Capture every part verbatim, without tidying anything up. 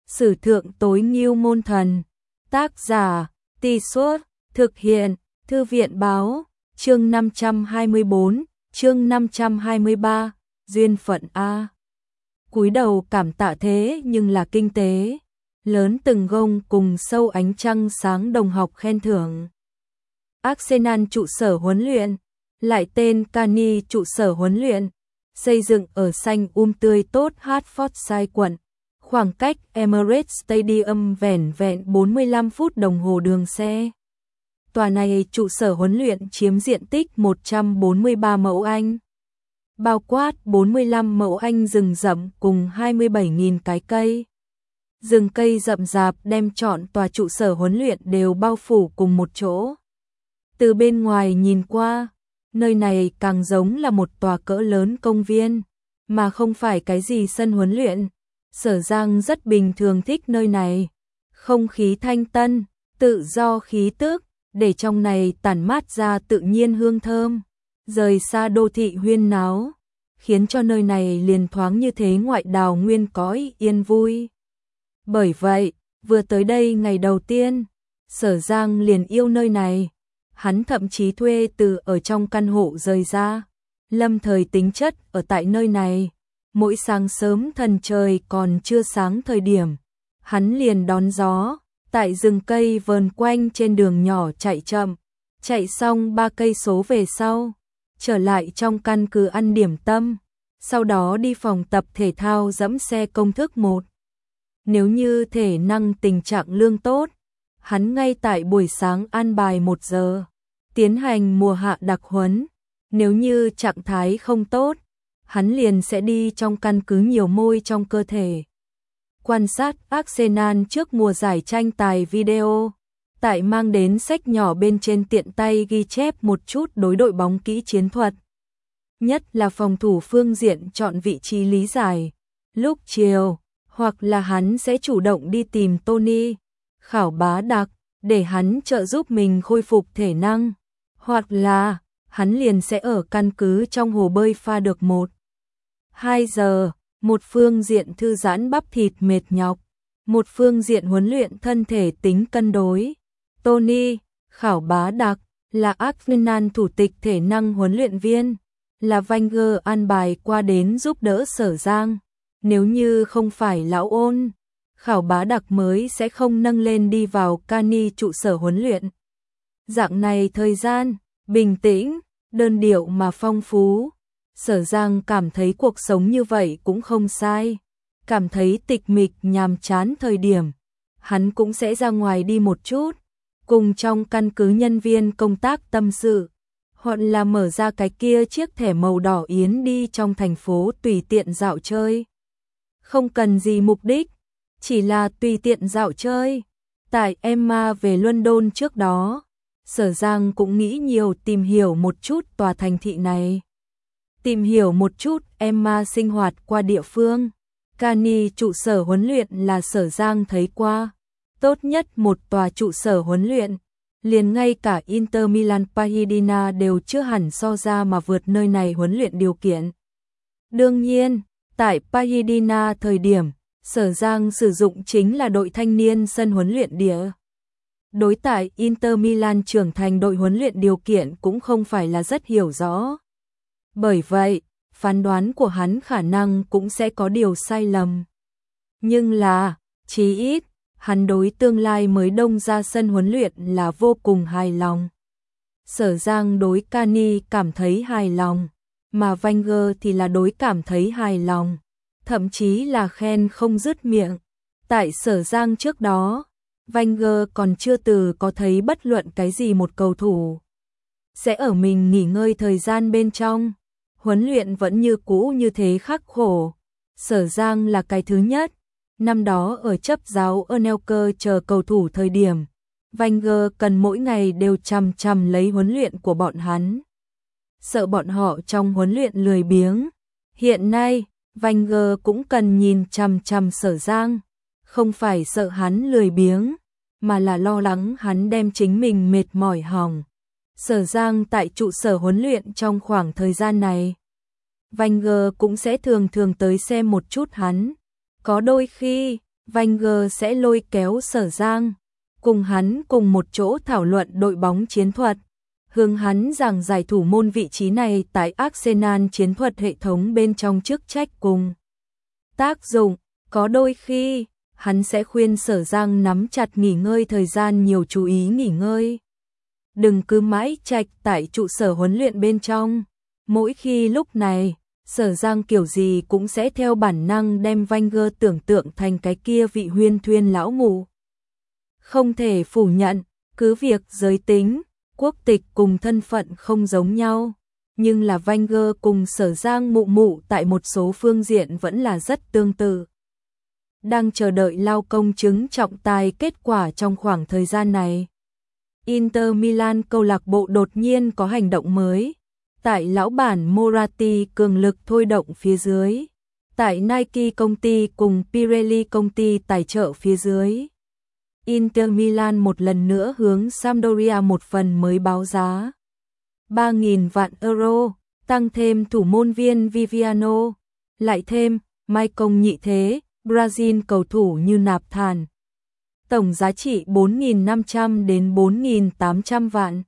Sử thượng tối ngưu môn thần. Tác giả, Tì Suốt, thực hiện, Thư viện báo, chương năm trăm hai mươi bốn, chương năm trăm hai mươi ba, duyên phận A. Cúi đầu cảm tạ thế nhưng là kinh tế. Lớn từng gông cùng sâu ánh trăng sáng đồng học khen thưởng. Arsenal trụ sở huấn luyện, lại tên Cani trụ sở huấn luyện, xây dựng ở xanh um tươi tốt Hertfordshire quận. Khoảng cách Emirates Stadium vẻn vẹn bốn mươi lăm phút đồng hồ đường xe. Tòa này trụ sở huấn luyện chiếm diện tích một trăm bốn mươi ba mẫu Anh, bao quát bốn mươi lăm mẫu Anh rừng rậm cùng hai mươi bảy nghìn cái cây. Rừng cây rậm rạp đem trọn tòa trụ sở huấn luyện đều bao phủ cùng một chỗ. Từ bên ngoài nhìn qua, nơi này càng giống là một tòa cỡ lớn công viên, mà không phải cái gì sân huấn luyện. Sở Giang rất bình thường thích nơi này, không khí thanh tân, tự do khí tức, để trong này tản mát ra tự nhiên hương thơm, rời xa đô thị huyên náo, khiến cho nơi này liền thoáng như thế ngoại đào nguyên cõi yên vui. Bởi vậy, vừa tới đây ngày đầu tiên, Sở Giang liền yêu nơi này, hắn thậm chí thuê từ ở trong căn hộ rời ra, lâm thời tính chất ở tại nơi này. Mỗi sáng sớm thần trời còn chưa sáng thời điểm, hắn liền đón gió, tại rừng cây vờn quanh trên đường nhỏ chạy chậm, chạy xong ba cây số về sau, trở lại trong căn cứ ăn điểm tâm, sau đó đi phòng tập thể thao dẫm xe công thức một. Nếu như thể năng tình trạng lương tốt, hắn ngay tại buổi sáng an bài một giờ, tiến hành mùa hạ đặc huấn, nếu như trạng thái không tốt, hắn liền sẽ đi trong căn cứ nhiều môi trong cơ thể. Quan sát Arsenal trước mùa giải tranh tài video, tại mang đến sách nhỏ bên trên tiện tay ghi chép một chút đối đội bóng kỹ chiến thuật. Nhất là phòng thủ phương diện chọn vị trí lý giải. Lúc chiều, hoặc là hắn sẽ chủ động đi tìm Tony, Khảo Bá Đặc, để hắn trợ giúp mình khôi phục thể năng. Hoặc là, hắn liền sẽ ở căn cứ trong hồ bơi pha được một hai giờ, một phương diện thư giãn bắp thịt mệt nhọc, một phương diện huấn luyện thân thể tính cân đối. Tony, Khảo Bá Đặc, là Arsenal thủ tịch thể năng huấn luyện viên, là Wenger an bài qua đến giúp đỡ Sở Giang. Nếu như không phải lão ôn, Khảo Bá Đặc mới sẽ không nâng lên đi vào Cani trụ sở huấn luyện. Dạng này thời gian, bình tĩnh, đơn điệu mà phong phú. Sở Giang cảm thấy cuộc sống như vậy cũng không sai, cảm thấy tịch mịch nhàm chán thời điểm, hắn cũng sẽ ra ngoài đi một chút, cùng trong căn cứ nhân viên công tác tâm sự, hoặc là mở ra cái kia chiếc thẻ màu đỏ yến đi trong thành phố tùy tiện dạo chơi. Không cần gì mục đích, chỉ là tùy tiện dạo chơi. Tại Emma về London trước đó, Sở Giang cũng nghĩ nhiều tìm hiểu một chút tòa thành thị này. Tìm hiểu một chút Emma sinh hoạt qua địa phương. Cani trụ sở huấn luyện là Sở Giang thấy qua tốt nhất một tòa trụ sở huấn luyện, liền ngay cả Inter Milan Pasadena đều chưa hẳn so ra mà vượt nơi này huấn luyện điều kiện. Đương nhiên, tại Pasadena thời điểm, Sở Giang sử dụng chính là đội thanh niên sân huấn luyện địa. Đối tại Inter Milan trưởng thành đội huấn luyện điều kiện cũng không phải là rất hiểu rõ. Bởi vậy, phán đoán của hắn khả năng cũng sẽ có điều sai lầm. Nhưng là, chí ít, hắn đối tương lai mới đông ra sân huấn luyện là vô cùng hài lòng. Sở Giang đối Cani cảm thấy hài lòng, mà Wenger thì là đối cảm thấy hài lòng, thậm chí là khen không dứt miệng. Tại Sở Giang trước đó, Wenger còn chưa từ có thấy bất luận cái gì một cầu thủ sẽ ở mình nghỉ ngơi thời gian bên trong, huấn luyện vẫn như cũ như thế khắc khổ. Sở Giang là cái thứ nhất. Năm đó ở chấp giáo Anelka chờ cầu thủ thời điểm, Wenger cần mỗi ngày đều chằm chằm lấy huấn luyện của bọn hắn, sợ bọn họ trong huấn luyện lười biếng. Hiện nay, Wenger cũng cần nhìn chằm chằm Sở Giang, không phải sợ hắn lười biếng, mà là lo lắng hắn đem chính mình mệt mỏi hỏng. Sở Giang tại trụ sở huấn luyện trong khoảng thời gian này, Wenger cũng sẽ thường thường tới xem một chút hắn. Có đôi khi, Wenger sẽ lôi kéo Sở Giang, cùng hắn cùng một chỗ thảo luận đội bóng chiến thuật, hướng hắn giảng giải thủ môn vị trí này tại Arsenal chiến thuật hệ thống bên trong chức trách cùng tác dụng. Có đôi khi, hắn sẽ khuyên Sở Giang nắm chặt nghỉ ngơi thời gian, nhiều chú ý nghỉ ngơi. Đừng cứ mãi chạch tại trụ sở huấn luyện bên trong. Mỗi khi lúc này, Sở Giang kiểu gì cũng sẽ theo bản năng đem Wenger tưởng tượng thành cái kia vị huyên thuyên lão mù. Không thể phủ nhận, cứ việc giới tính, quốc tịch cùng thân phận không giống nhau, nhưng là Wenger cùng Sở Giang mụ mụ tại một số phương diện vẫn là rất tương tự. Đang chờ đợi lao công chứng trọng tài kết quả trong khoảng thời gian này, Inter Milan câu lạc bộ đột nhiên có hành động mới. Tại lão bản Moratti cường lực thôi động phía dưới, tại Nike công ty cùng Pirelli công ty tài trợ phía dưới, Inter Milan một lần nữa hướng Sampdoria một phần mới báo giá ba nghìn vạn euro, tăng thêm thủ môn viên Viviano, lại thêm Mai Công nhị thế, Brazil cầu thủ như nạp thản. Tổng giá trị bốn nghìn năm trăm đến bốn nghìn tám trăm vạn.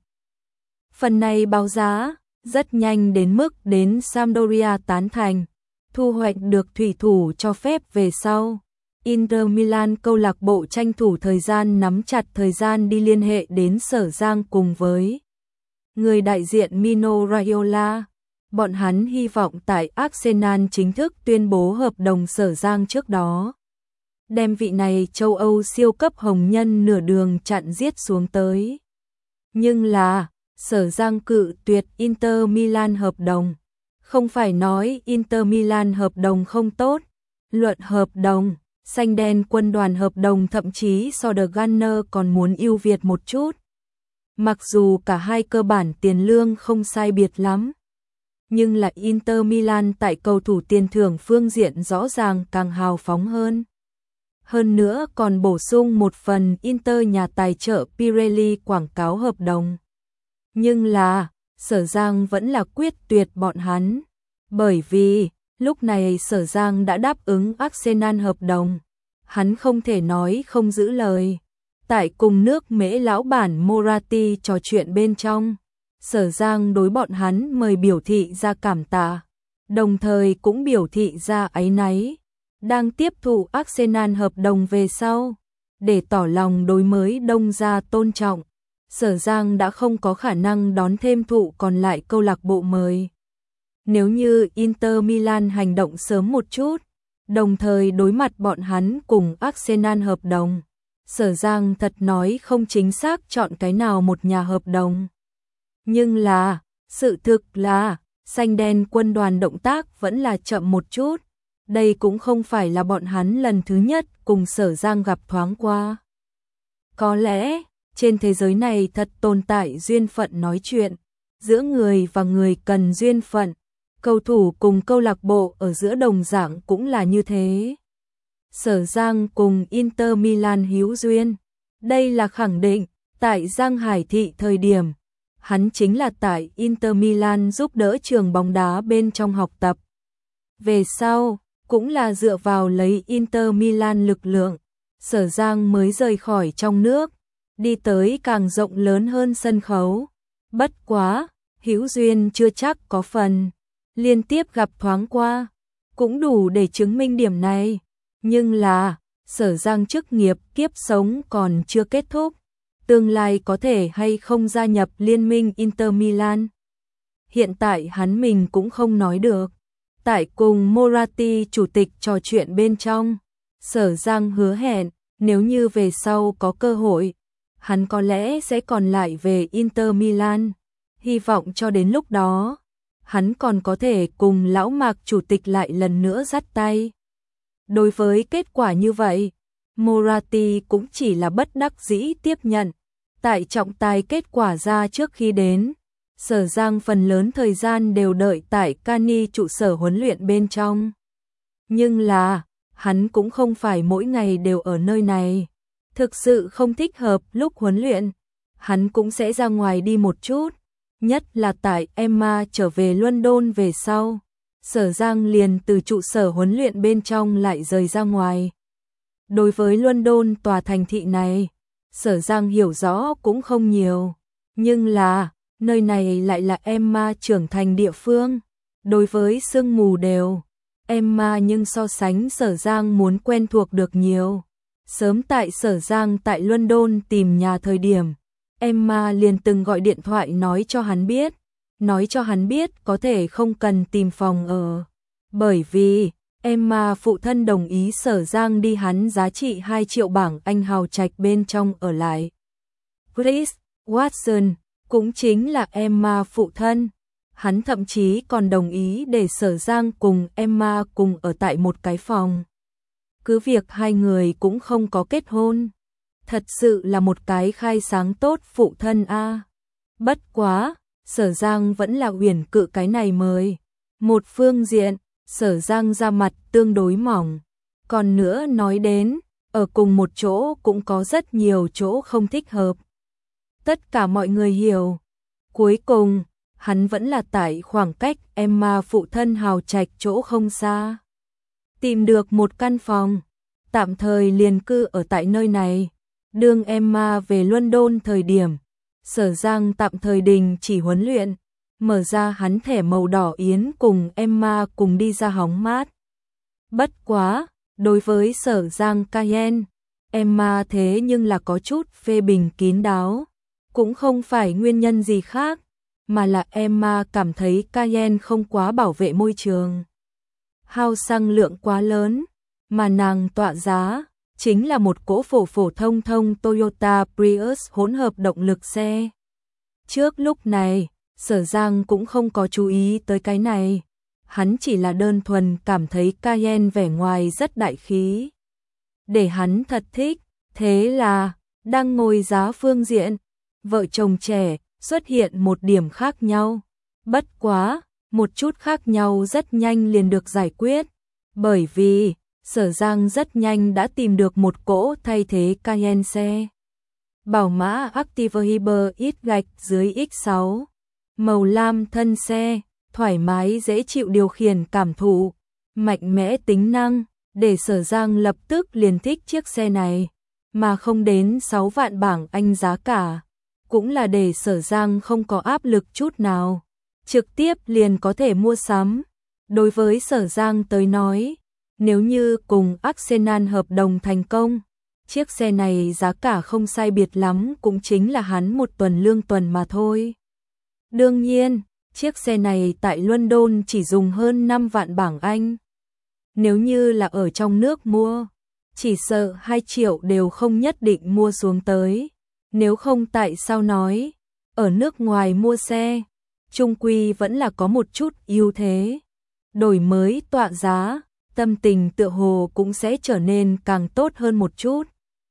Phần này báo giá rất nhanh đến mức đến Sampdoria tán thành, thu hoạch được thủy thủ cho phép về sau. Inter Milan câu lạc bộ tranh thủ thời gian nắm chặt thời gian đi liên hệ đến Sở Giang cùng với người đại diện Mino Raiola. Bọn hắn hy vọng tại Arsenal chính thức tuyên bố hợp đồng Sở Giang trước đó, đem vị này châu Âu siêu cấp hồng nhân nửa đường chặn giết xuống tới. Nhưng là Sở Giang cự tuyệt Inter Milan hợp đồng. Không phải nói Inter Milan hợp đồng không tốt, luận hợp đồng, xanh đen quân đoàn hợp đồng thậm chí so The Gunner còn muốn ưu việt một chút. Mặc dù cả hai cơ bản tiền lương không sai biệt lắm, nhưng là Inter Milan tại cầu thủ tiền thưởng phương diện rõ ràng càng hào phóng hơn. Hơn nữa còn bổ sung một phần Inter nhà tài trợ Pirelli quảng cáo hợp đồng. Nhưng là, Sở Giang vẫn là quyết tuyệt bọn hắn, bởi vì lúc này Sở Giang đã đáp ứng Arsenal hợp đồng, hắn không thể nói không giữ lời. Tại cùng nước Mễ lão bản Moratti trò chuyện bên trong, Sở Giang đối bọn hắn mời biểu thị ra cảm tạ, đồng thời cũng biểu thị ra áy náy, đang tiếp thụ Arsenal hợp đồng về sau, để tỏ lòng đối mới đông gia tôn trọng. Sở Giang đã không có khả năng đón thêm thụ còn lại câu lạc bộ mới. Nếu như Inter Milan hành động sớm một chút, đồng thời đối mặt bọn hắn cùng Arsenal hợp đồng, Sở Giang thật nói không chính xác chọn cái nào một nhà hợp đồng. Nhưng là, sự thực là, xanh đen quân đoàn động tác vẫn là chậm một chút. Đây cũng không phải là bọn hắn lần thứ nhất cùng Sở Giang gặp thoáng qua. Có lẽ, trên thế giới này thật tồn tại duyên phận nói chuyện, giữa người và người cần duyên phận, cầu thủ cùng câu lạc bộ ở giữa đồng dạng cũng là như thế. Sở Giang cùng Inter Milan hữu duyên, đây là khẳng định, tại Giang Hải Thị thời điểm, hắn chính là tại Inter Milan giúp đỡ trường bóng đá bên trong học tập. Về sau, cũng là dựa vào lấy Inter Milan lực lượng, Sở Giang mới rời khỏi trong nước, đi tới càng rộng lớn hơn sân khấu. Bất quá, hữu duyên chưa chắc có phần, liên tiếp gặp thoáng qua, cũng đủ để chứng minh điểm này. Nhưng là, Sở Giang chức nghiệp kiếp sống còn chưa kết thúc, tương lai có thể hay không gia nhập liên minh Inter Milan. Hiện tại hắn mình cũng không nói được. Tại cùng Moratti chủ tịch trò chuyện bên trong, Sở Giang hứa hẹn, nếu như về sau có cơ hội, hắn có lẽ sẽ còn lại về Inter Milan. Hy vọng cho đến lúc đó, hắn còn có thể cùng lão Mạc chủ tịch lại lần nữa dắt tay. Đối với kết quả như vậy, Moratti cũng chỉ là bất đắc dĩ tiếp nhận. Tại trọng tài kết quả ra trước khi đến, Sở Giang phần lớn thời gian đều đợi tại Cani trụ sở huấn luyện bên trong. Nhưng là, hắn cũng không phải mỗi ngày đều ở nơi này. Thực sự không thích hợp lúc huấn luyện, hắn cũng sẽ ra ngoài đi một chút. Nhất là tại Emma trở về London về sau, Sở Giang liền từ trụ sở huấn luyện bên trong lại rời ra ngoài. Đối với London tòa thành thị này, Sở Giang hiểu rõ cũng không nhiều, nhưng là, nơi này lại là Emma trưởng thành địa phương. Đối với sương mù đều, Emma nhưng so sánh Sở Giang muốn quen thuộc được nhiều. Sớm tại Sở Giang tại London tìm nhà thời điểm, Emma liền từng gọi điện thoại nói cho hắn biết, nói cho hắn biết có thể không cần tìm phòng ở. Bởi vì, Emma phụ thân đồng ý Sở Giang đi hắn giá trị hai triệu bảng Anh hào trạch bên trong ở lại. Chris Watson cũng chính là Emma phụ thân. Hắn thậm chí còn đồng ý để Sở Giang cùng Emma cùng ở tại một cái phòng. Cứ việc hai người cũng không có kết hôn. Thật sự là một cái khai sáng tốt phụ thân a. Bất quá, Sở Giang vẫn là uyển cự cái này mời. Một phương diện, Sở Giang ra mặt tương đối mỏng. Còn nữa nói đến, ở cùng một chỗ cũng có rất nhiều chỗ không thích hợp. Tất cả mọi người hiểu. Cuối cùng, hắn vẫn là tại khoảng cách Emma phụ thân hào trạch chỗ không xa. Tìm được một căn phòng, tạm thời liền cư ở tại nơi này. Đương Emma về London thời điểm, Sở Giang tạm thời đình chỉ huấn luyện, mở ra hắn thẻ màu đỏ yến cùng Emma cùng đi ra hóng mát. Bất quá, đối với Sở Giang Cayenne, Emma thế nhưng là có chút phê bình kín đáo, cũng không phải nguyên nhân gì khác, mà là Emma cảm thấy Cayenne không quá bảo vệ môi trường. Hao xăng lượng quá lớn, mà nàng tọa giá chính là một cỗ phổ phổ thông thông Toyota Prius hỗn hợp động lực xe. Trước lúc này, Sở Giang cũng không có chú ý tới cái này, hắn chỉ là đơn thuần cảm thấy Cayenne vẻ ngoài rất đại khí. Để hắn thật thích, thế là, đang ngồi giá phương diện, vợ chồng trẻ xuất hiện một điểm khác nhau. Bất quá, một chút khác nhau rất nhanh liền được giải quyết, bởi vì Sở Giang rất nhanh đã tìm được một cỗ thay thế Cayenne xe. Bảo mã Activa Hybrid gạch dưới X sáu, màu lam thân xe, thoải mái dễ chịu điều khiển cảm thụ, mạnh mẽ tính năng, để Sở Giang lập tức liền thích chiếc xe này, mà không đến sáu vạn bảng Anh giá cả, cũng là để Sở Giang không có áp lực chút nào, trực tiếp liền có thể mua sắm. Đối với Sở Giang tới nói, nếu như cùng Arsenal hợp đồng thành công, chiếc xe này giá cả không sai biệt lắm cũng chính là hắn một tuần lương tuần mà thôi. Đương nhiên, chiếc xe này tại London chỉ dùng hơn năm vạn bảng Anh. Nếu như là ở trong nước mua, chỉ sợ hai triệu đều không nhất định mua xuống tới. Nếu không tại sao nói, ở nước ngoài mua xe, chung quy vẫn là có một chút ưu thế. Đổi mới tọa giá, tâm tình tựa hồ cũng sẽ trở nên càng tốt hơn một chút.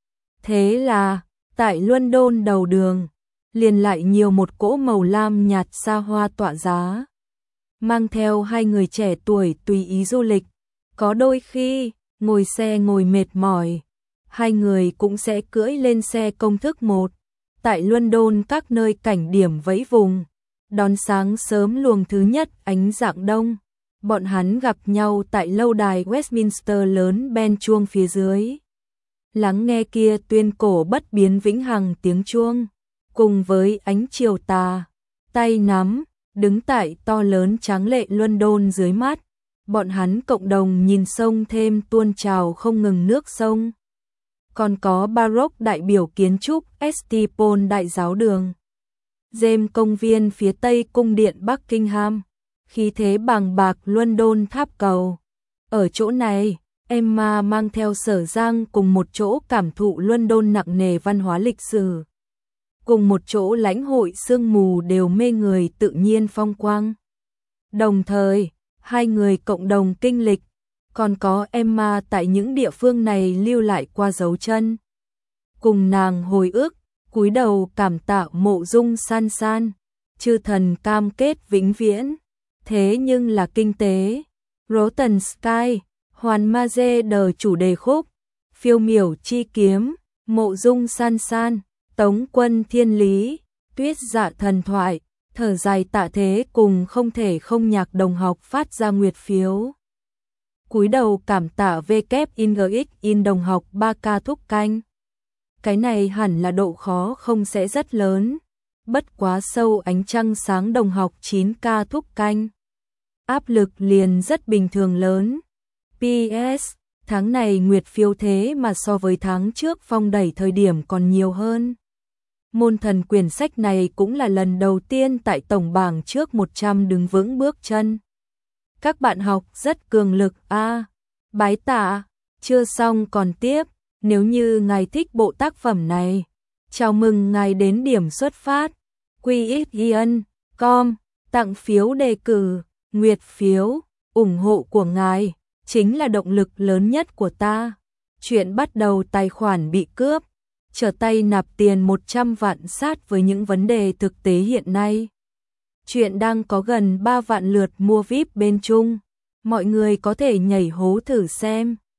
Thế là, tại London đầu đường, liền lại nhiều một cỗ màu lam nhạt xa hoa tọa giá. Mang theo hai người trẻ tuổi tùy ý du lịch, có đôi khi, ngồi xe ngồi mệt mỏi, hai người cũng sẽ cưỡi lên xe công thức một. Tại London các nơi cảnh điểm vẫy vùng, đón sáng sớm luồng thứ nhất ánh rạng đông. Bọn hắn gặp nhau tại lâu đài Westminster lớn ben chuông phía dưới. Lắng nghe kia tuyên cổ bất biến vĩnh hằng tiếng chuông, cùng với ánh chiều tà, tay nắm, đứng tại to lớn tráng lệ London dưới mắt. Bọn hắn cộng đồng nhìn sông thêm tuôn trào không ngừng nước sông. Còn có Baroque đại biểu kiến trúc ét tê Paul đại giáo đường. James công viên phía tây cung điện Buckingham. Khí thế bàng bạc London tháp cầu. Ở chỗ này, Emma mang theo Sở Giang cùng một chỗ cảm thụ London nặng nề văn hóa lịch sử. Cùng một chỗ lãnh hội sương mù đều mê người tự nhiên phong quang. Đồng thời, hai người cộng đồng kinh lịch, còn có Emma tại những địa phương này lưu lại qua dấu chân. Cùng nàng hồi ức, cúi đầu cảm tạ mộ dung san san, chư thần cam kết vĩnh viễn. Thế nhưng là kinh tế, Rotten Sky, Hoàn Ma Dê đờ chủ đề khúc, phiêu miểu chi kiếm, mộ dung san san, tống quân thiên lý, tuyết dạ thần thoại, thở dài tạ thế cùng không thể không nhạc đồng học phát ra nguyệt phiếu. Cúi đầu cảm tạ vê kép in giê ích in đồng học ba k thúc canh. Cái này hẳn là độ khó không sẽ rất lớn. Bất quá sâu ánh trăng sáng đồng học chín k thúc canh. Áp lực liền rất bình thường lớn. pê ét, tháng này nguyệt phiếu thế mà so với tháng trước phong đẩy thời điểm còn nhiều hơn. Môn thần quyển sách này cũng là lần đầu tiên tại tổng bảng trước một trăm đứng vững bước chân. Các bạn học rất cường lực a. À, bái tạ, chưa xong còn tiếp, nếu như ngài thích bộ tác phẩm này, chào mừng ngài đến điểm xuất phát quy ích chấm com, tặng phiếu đề cử, nguyệt phiếu, ủng hộ của ngài chính là động lực lớn nhất của ta. Chuyện bắt đầu tài khoản bị cướp, trở tay nạp tiền một trăm vạn sát với những vấn đề thực tế hiện nay. Chuyện đang có gần ba vạn lượt mua víp bên Trung, mọi người có thể nhảy hố thử xem.